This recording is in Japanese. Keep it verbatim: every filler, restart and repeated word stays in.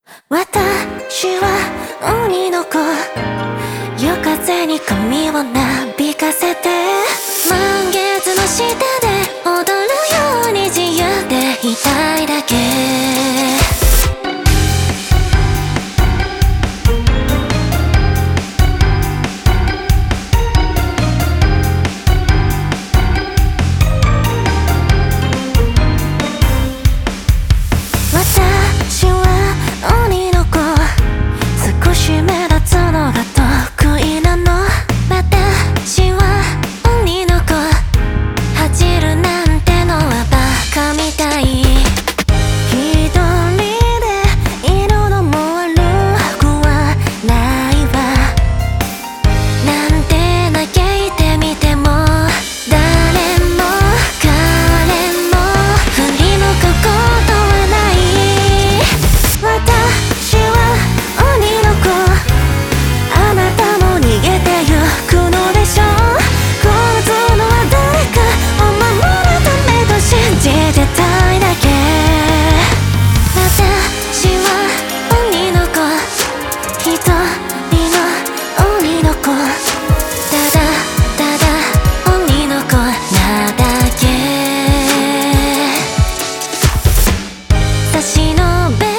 私は鬼の子、夜風に髪をなびかせて、満月の下で踊るように自由でいたいだけ。私は鬼の子、少し目立つのが得意なの。私は鬼の子、恥じるなんてのはバカみたい。一人でいるのも悪くはないわ。なんて嘆いてみても誰も彼も振り向くことはない。私は鬼の子、あなたも逃げてゆくのでしょう。殺すのは誰かを守るためと信じてたいだけ。私は鬼の子、一人の鬼の子、ただただ鬼の子なだけ。差し伸べ